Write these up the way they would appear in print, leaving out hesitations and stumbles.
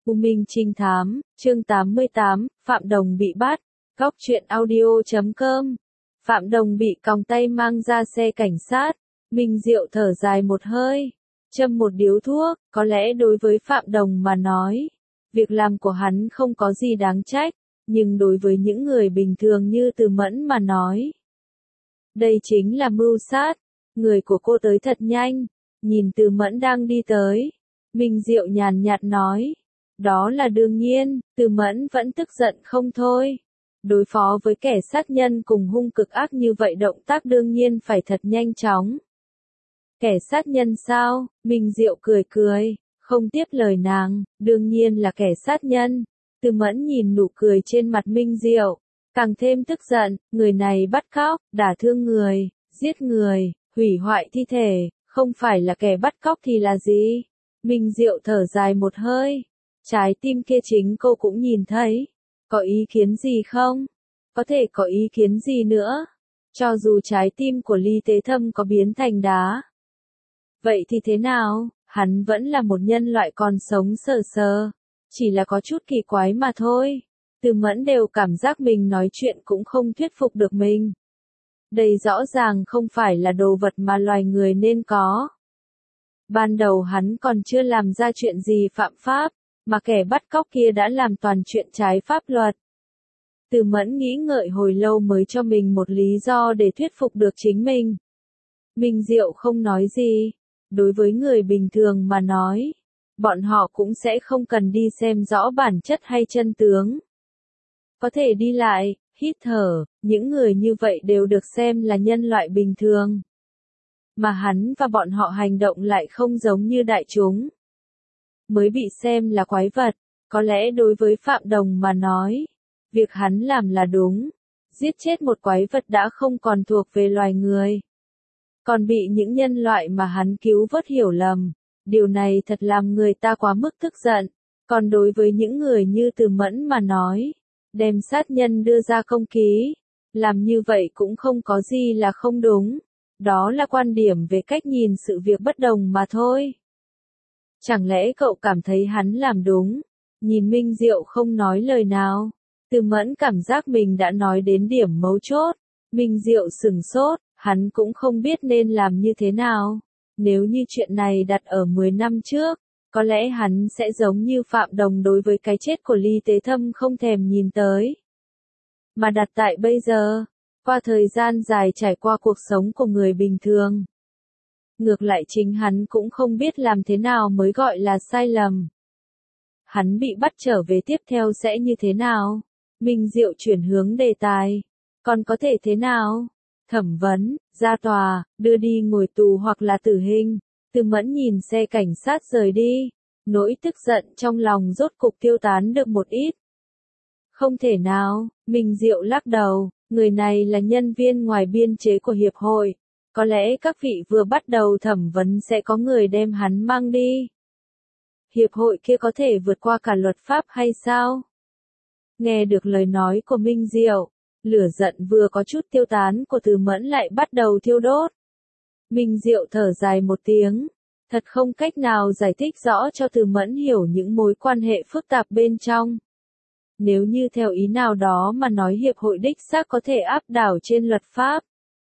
U Minh Trinh Thám, chương 88, Phạm Đồng bị bắt. Góc truyện audio.com. Phạm Đồng bị còng tay mang ra xe cảnh sát. Minh Diệu thở dài một hơi, châm một điếu thuốc. Có lẽ đối với Phạm Đồng mà nói, việc làm của hắn không có gì đáng trách, nhưng đối với những người bình thường như Từ Mẫn mà nói, đây chính là mưu sát. Người của cô tới thật nhanh. Nhìn Từ Mẫn đang đi tới, Minh Diệu nhàn nhạt nói, đó là đương nhiên. Từ Mẫn vẫn tức giận không thôi. Đối phó với kẻ sát nhân cùng hung cực ác như vậy, động tác đương nhiên phải thật nhanh chóng. Kẻ sát nhân sao? Minh Diệu cười cười, không tiếp lời nàng, đương nhiên là kẻ sát nhân. Từ Mẫn nhìn nụ cười trên mặt Minh Diệu, càng thêm tức giận. Người này bắt cóc, đả thương người, giết người, hủy hoại thi thể, không phải là kẻ bắt cóc thì là gì? Minh Diệu thở dài một hơi, trái tim kia chính cô cũng nhìn thấy. Có ý kiến gì không? Có thể có ý kiến gì nữa? Cho dù trái tim của Ly Tế Thâm có biến thành đá, vậy thì thế nào? Hắn vẫn là một nhân loại còn sống sờ sờ, chỉ là có chút kỳ quái mà thôi. Từ Mẫn đều cảm giác mình nói chuyện cũng không thuyết phục được mình. Đây rõ ràng không phải là đồ vật mà loài người nên có. Ban đầu hắn còn chưa làm ra chuyện gì phạm pháp, mà kẻ bắt cóc kia đã làm toàn chuyện trái pháp luật. Từ Mẫn nghĩ ngợi hồi lâu mới cho mình một lý do để thuyết phục được chính mình. Minh Diệu không nói gì. Đối với người bình thường mà nói, bọn họ cũng sẽ không cần đi xem rõ bản chất hay chân tướng. Có thể đi lại, hít thở, những người như vậy đều được xem là nhân loại bình thường. Mà hắn và bọn họ hành động lại không giống như đại chúng, mới bị xem là quái vật. Có lẽ đối với Phạm Đồng mà nói, việc hắn làm là đúng. Giết chết một quái vật đã không còn thuộc về loài người, còn bị những nhân loại mà hắn cứu vớt hiểu lầm. Điều này thật làm người ta quá mức tức giận. Còn đối với những người như Từ Mẫn mà nói, đem sát nhân đưa ra công ký, làm như vậy cũng không có gì là không đúng. Đó là quan điểm về cách nhìn sự việc bất đồng mà thôi. Chẳng lẽ cậu cảm thấy hắn làm đúng? Nhìn Minh Diệu không nói lời nào, Từ Mẫn cảm giác mình đã nói đến điểm mấu chốt. Minh Diệu sửng sốt, hắn cũng không biết nên làm như thế nào. Nếu như chuyện này đặt ở 10 năm trước, có lẽ hắn sẽ giống như Phạm Đồng đối với cái chết của Ly Tế Thâm không thèm nhìn tới. Mà đặt tại bây giờ, qua thời gian dài trải qua cuộc sống của người bình thường, ngược lại chính hắn cũng không biết làm thế nào mới gọi là sai lầm. Hắn bị bắt trở về tiếp theo sẽ như thế nào? Minh Diệu chuyển hướng đề tài. Còn có thể thế nào? Thẩm vấn, ra tòa, đưa đi ngồi tù hoặc là tử hình. Từ Mẫn nhìn xe cảnh sát rời đi, nỗi tức giận trong lòng rốt cục tiêu tán được một ít. Không thể nào, Minh Diệu lắc đầu, người này là nhân viên ngoài biên chế của hiệp hội. Có lẽ các vị vừa bắt đầu thẩm vấn sẽ có người đem hắn mang đi. Hiệp hội kia có thể vượt qua cả luật pháp hay sao? Nghe được lời nói của Minh Diệu, lửa giận vừa có chút tiêu tán của Từ Mẫn lại bắt đầu thiêu đốt. Minh Diệu thở dài một tiếng, thật không cách nào giải thích rõ cho Từ Mẫn hiểu những mối quan hệ phức tạp bên trong. Nếu như theo ý nào đó mà nói hiệp hội đích xác có thể áp đảo trên luật pháp.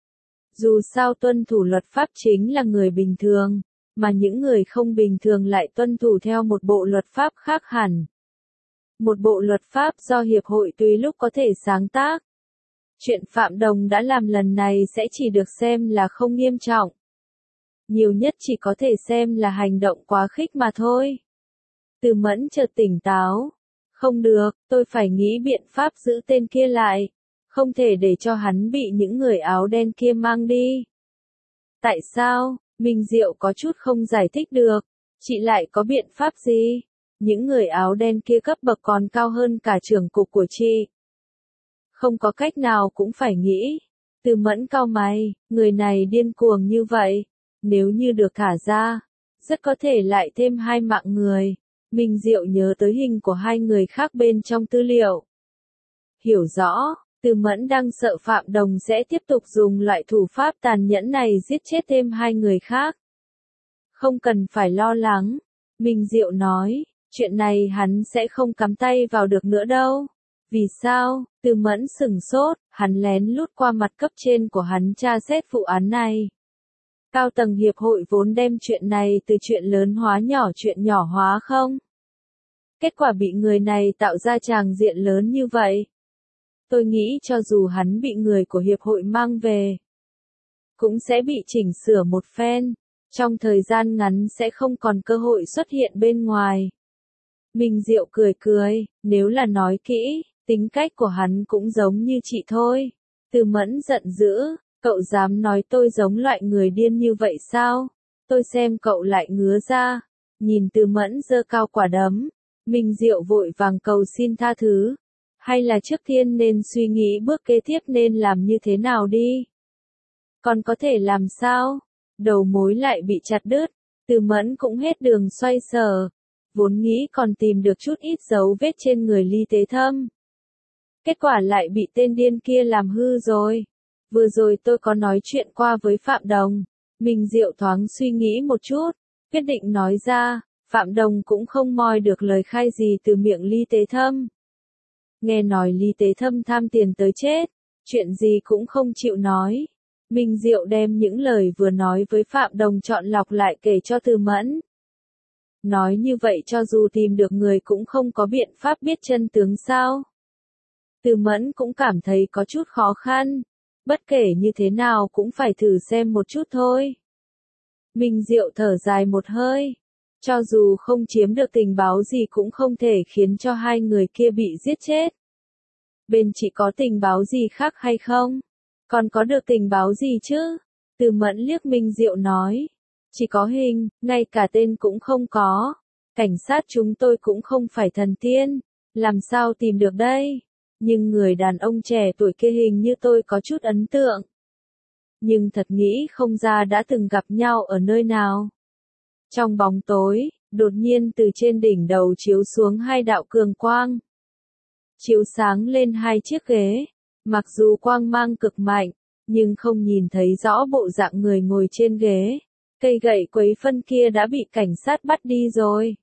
Dù sao tuân thủ luật pháp chính là người bình thường, mà những người không bình thường lại tuân thủ theo một bộ luật pháp khác hẳn. Một bộ luật pháp do hiệp hội tùy lúc có thể sáng tác. Chuyện Phạm Đồng đã làm lần này sẽ chỉ được xem là không nghiêm trọng. Nhiều nhất chỉ có thể xem là hành động quá khích mà thôi. Từ Mẫn chợt tỉnh táo. Không được, tôi phải nghĩ biện pháp giữ tên kia lại. Không thể để cho hắn bị những người áo đen kia mang đi. Tại sao? Minh Diệu có chút không giải thích được. Chị lại có biện pháp gì? Những người áo đen kia cấp bậc còn cao hơn cả trưởng cục của chị. Không có cách nào cũng phải nghĩ. Từ Mẫn cau mày, người này điên cuồng như vậy. Nếu như được thả ra, rất có thể lại thêm 2 mạng người. Minh Diệu nhớ tới hình của 2 người khác bên trong tư liệu. Hiểu rõ, Từ Mẫn đang sợ Phạm Đồng sẽ tiếp tục dùng loại thủ pháp tàn nhẫn này giết chết thêm 2 người khác. Không cần phải lo lắng, Minh Diệu nói, Chuyện này hắn sẽ không cắm tay vào được nữa đâu. Vì sao? Từ Mẫn sửng sốt, hắn lén lút qua mặt cấp trên của hắn tra xét vụ án này. Cao tầng hiệp hội vốn đem chuyện này từ chuyện lớn hóa nhỏ chuyện nhỏ hóa không? Kết quả bị người này tạo ra tràng diện lớn như vậy. Tôi nghĩ cho dù hắn bị người của hiệp hội mang về, cũng sẽ bị chỉnh sửa một phen, trong thời gian ngắn sẽ không còn cơ hội xuất hiện bên ngoài. Minh Diệu cười cười, nếu là nói kỹ, tính cách của hắn cũng giống như chị thôi. Từ Mẫn giận dữ, cậu dám nói tôi giống loại người điên như vậy sao? Tôi xem cậu lại ngứa ra. Nhìn Từ Mẫn giơ cao quả đấm, Minh Diệu vội vàng cầu xin tha thứ. Hay là trước tiên nên suy nghĩ bước kế tiếp nên làm như thế nào đi? Còn có thể làm sao? Đầu mối lại bị chặt đứt, Từ Mẫn cũng hết đường xoay sở. Vốn nghĩ còn tìm được chút ít dấu vết trên người Ly Tế Thâm. Kết quả lại bị tên điên kia làm hư rồi. Vừa rồi tôi có nói chuyện qua với Phạm Đồng. Minh Diệu thoáng suy nghĩ một chút, quyết định nói ra, Phạm Đồng cũng không moi được lời khai gì từ miệng Ly Tế Thâm. Nghe nói Ly Tế Thâm tham tiền tới chết, chuyện gì cũng không chịu nói. Minh Diệu đem những lời vừa nói với Phạm Đồng chọn lọc lại kể cho Từ Mẫn. Nói như vậy cho dù tìm được người cũng không có biện pháp biết chân tướng sao. Từ Mẫn cũng cảm thấy có chút khó khăn. Bất kể như thế nào cũng phải thử xem một chút thôi. Minh Diệu thở dài một hơi. Cho dù không chiếm được tình báo gì cũng không thể khiến cho hai người kia bị giết chết. Bên chị có tình báo gì khác hay không? Còn có được tình báo gì chứ? Từ Mẫn liếc Minh Diệu nói. Chỉ có hình, ngay cả tên cũng không có. Cảnh sát chúng tôi cũng không phải thần tiên. Làm sao tìm được đây? Nhưng người đàn ông trẻ tuổi kia hình như tôi có chút ấn tượng. Nhưng thật nghĩ không ra đã từng gặp nhau ở nơi nào. Trong bóng tối, đột nhiên từ trên đỉnh đầu chiếu xuống hai đạo cường quang. Chiếu sáng lên hai chiếc ghế. Mặc dù quang mang cực mạnh, nhưng không nhìn thấy rõ bộ dạng người ngồi trên ghế. Cây gậy quấy phân kia đã bị cảnh sát bắt đi rồi.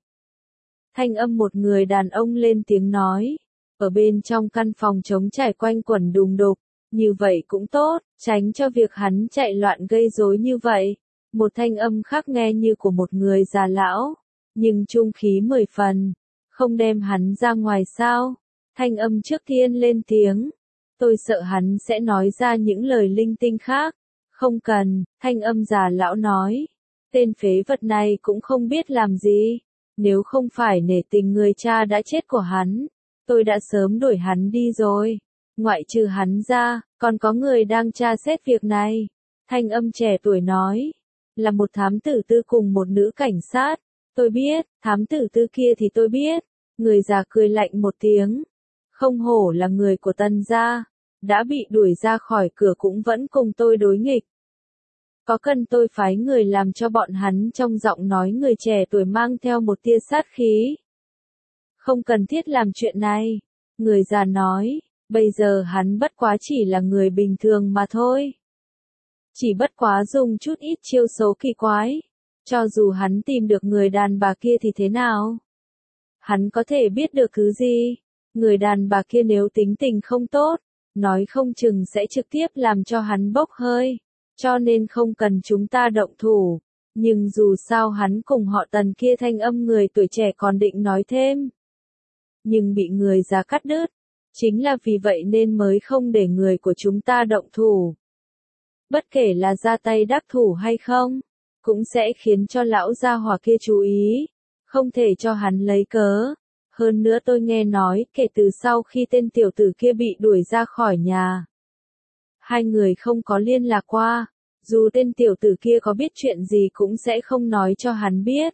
Thanh âm một người đàn ông lên tiếng nói. Ở bên trong căn phòng trống trải quanh quẩn đùng đục. Như vậy cũng tốt, tránh cho việc hắn chạy loạn gây rối như vậy. Một thanh âm khác nghe như của một người già lão. Nhưng trung khí 10 phần. Không đem hắn ra ngoài sao? Thanh âm trước tiên lên tiếng. Tôi sợ hắn sẽ nói ra những lời linh tinh khác. Không cần, thanh âm già lão nói. Tên phế vật này cũng không biết làm gì. Nếu không phải nể tình người cha đã chết của hắn, tôi đã sớm đuổi hắn đi rồi. Ngoại trừ hắn ra, còn có người đang tra xét việc này. Thanh âm trẻ tuổi nói. Là một thám tử tư cùng một nữ cảnh sát. Tôi biết, thám tử tư kia thì tôi biết. Người già cười lạnh một tiếng. Không hổ là người của Tần gia. Đã bị đuổi ra khỏi cửa cũng vẫn cùng tôi đối nghịch. Có cần tôi phái người làm cho bọn hắn? Trong giọng nói người trẻ tuổi mang theo một tia sát khí. Không cần thiết làm chuyện này. Người già nói, bây giờ hắn bất quá chỉ là người bình thường mà thôi. Chỉ bất quá dùng chút ít chiêu số kỳ quái. Cho dù hắn tìm được người đàn bà kia thì thế nào? Hắn có thể biết được thứ gì? Người đàn bà kia nếu tính tình không tốt, nói không chừng sẽ trực tiếp làm cho hắn bốc hơi. Cho nên không cần chúng ta động thủ. Nhưng dù sao hắn cùng họ Tần kia, thanh âm người tuổi trẻ còn định nói thêm. Nhưng bị người già cắt đứt. Chính là vì vậy nên mới không để người của chúng ta động thủ. Bất kể là ra tay đắc thủ hay không, cũng sẽ khiến cho lão gia hỏa kia chú ý. Không thể cho hắn lấy cớ. Hơn nữa tôi nghe nói, kể từ sau khi tên tiểu tử kia bị đuổi ra khỏi nhà, hai người không có liên lạc qua. Dù tên tiểu tử kia có biết chuyện gì cũng sẽ không nói cho hắn biết.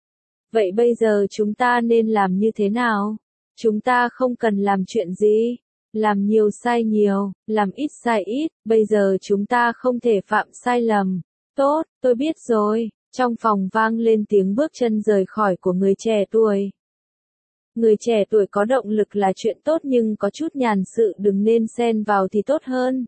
Vậy bây giờ chúng ta nên làm như thế nào? Chúng ta không cần làm chuyện gì. Làm nhiều sai nhiều, làm ít sai ít. Bây giờ chúng ta không thể phạm sai lầm. Tốt, tôi biết rồi. Trong phòng vang lên tiếng bước chân rời khỏi của người trẻ tuổi. Người trẻ tuổi có động lực là chuyện tốt nhưng có chút nhàn sự đừng nên xen vào thì tốt hơn.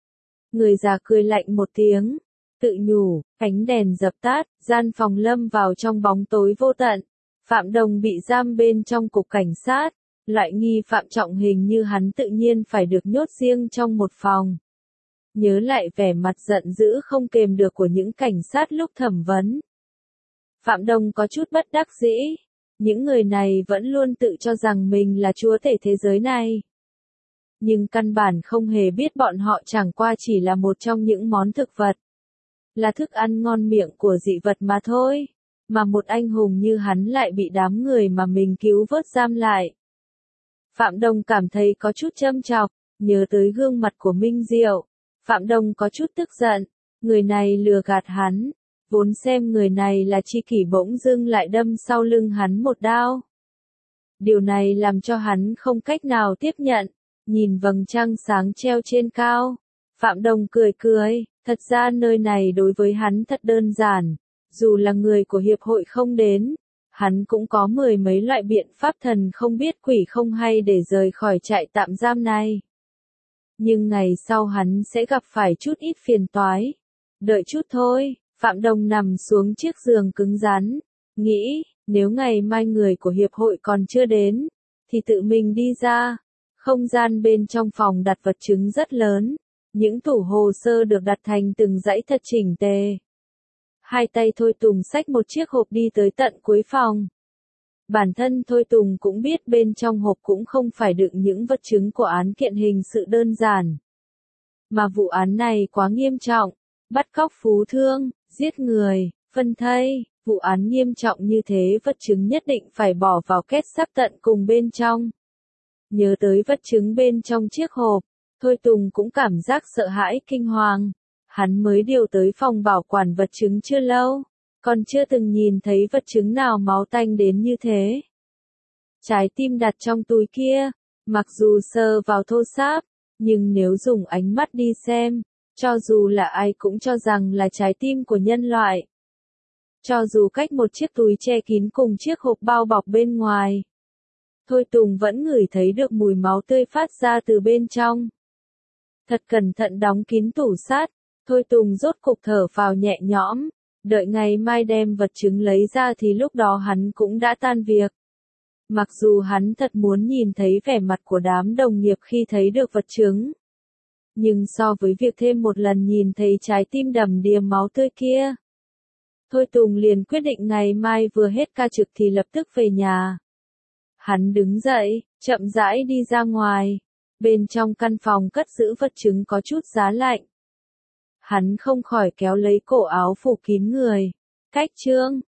Người già cười lạnh một tiếng, tự nhủ, ánh đèn dập tắt, gian phòng lâm vào trong bóng tối vô tận. Phạm Đồng bị giam bên trong cục cảnh sát, loại nghi phạm trọng hình như hắn tự nhiên phải được nhốt riêng trong một phòng. Nhớ lại vẻ mặt giận dữ không kềm được của những cảnh sát lúc thẩm vấn. Phạm Đồng có chút bất đắc dĩ, những người này vẫn luôn tự cho rằng mình là chúa tể thế giới này. Nhưng căn bản không hề biết bọn họ chẳng qua chỉ là một trong những món thực vật. Là thức ăn ngon miệng của dị vật mà thôi. Mà một anh hùng như hắn lại bị đám người mà mình cứu vớt giam lại. Phạm Đồng cảm thấy có chút châm chọc, nhớ tới gương mặt của Minh Diệu. Phạm Đồng có chút tức giận, người này lừa gạt hắn. Vốn xem người này là tri kỷ bỗng dưng lại đâm sau lưng hắn một đao. Điều này làm cho hắn không cách nào tiếp nhận. Nhìn vầng trăng sáng treo trên cao, Phạm Đồng cười cười, thật ra nơi này đối với hắn thật đơn giản, dù là người của hiệp hội không đến, hắn cũng có mười mấy loại biện pháp thần không biết quỷ không hay để rời khỏi trại tạm giam này. Nhưng ngày sau hắn sẽ gặp phải chút ít phiền toái. Đợi chút thôi, Phạm Đồng nằm xuống chiếc giường cứng rắn, nghĩ, nếu ngày mai người của hiệp hội còn chưa đến, thì tự mình đi ra. Không gian bên trong phòng đặt vật chứng rất lớn, những tủ hồ sơ được đặt thành từng dãy thật chỉnh tề. Hai tay Thôi Tùng xách một chiếc hộp đi tới tận cuối phòng. Bản thân Thôi Tùng cũng biết bên trong hộp cũng không phải đựng những vật chứng của án kiện hình sự đơn giản. Mà vụ án này quá nghiêm trọng, bắt cóc phú thương, giết người, phân thây, vụ án nghiêm trọng như thế vật chứng nhất định phải bỏ vào kết sắt tận cùng bên trong. Nhớ tới vật chứng bên trong chiếc hộp, Thôi Tùng cũng cảm giác sợ hãi kinh hoàng. Hắn mới điều tới phòng bảo quản vật chứng chưa lâu, còn chưa từng nhìn thấy vật chứng nào máu tanh đến như thế. Trái tim đặt trong túi kia, mặc dù sờ vào thô ráp, nhưng nếu dùng ánh mắt đi xem, cho dù là ai cũng cho rằng là trái tim của nhân loại. Cho dù cách một chiếc túi che kín cùng chiếc hộp bao bọc bên ngoài, Thôi Tùng vẫn ngửi thấy được mùi máu tươi phát ra từ bên trong. Thật cẩn thận đóng kín tủ sắt, Thôi Tùng rốt cục thở phào nhẹ nhõm, đợi ngày mai đem vật chứng lấy ra thì lúc đó hắn cũng đã tan việc. Mặc dù hắn thật muốn nhìn thấy vẻ mặt của đám đồng nghiệp khi thấy được vật chứng. Nhưng so với việc thêm một lần nhìn thấy trái tim đầm đìa máu tươi kia, Thôi Tùng liền quyết định ngày mai vừa hết ca trực thì lập tức về nhà. Hắn đứng dậy, chậm rãi đi ra ngoài. Bên trong căn phòng cất giữ vật chứng có chút giá lạnh. Hắn không khỏi kéo lấy cổ áo phủ kín người. Cách chương